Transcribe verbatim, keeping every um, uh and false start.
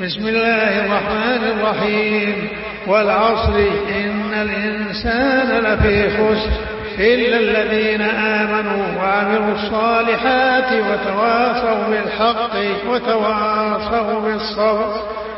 بسم الله الرحمن الرحيم. والعصر إن الإنسان لفي خسر إلا الذين آمنوا وعملوا الصالحات وتواصوا بالحق وتواصوا بالصبر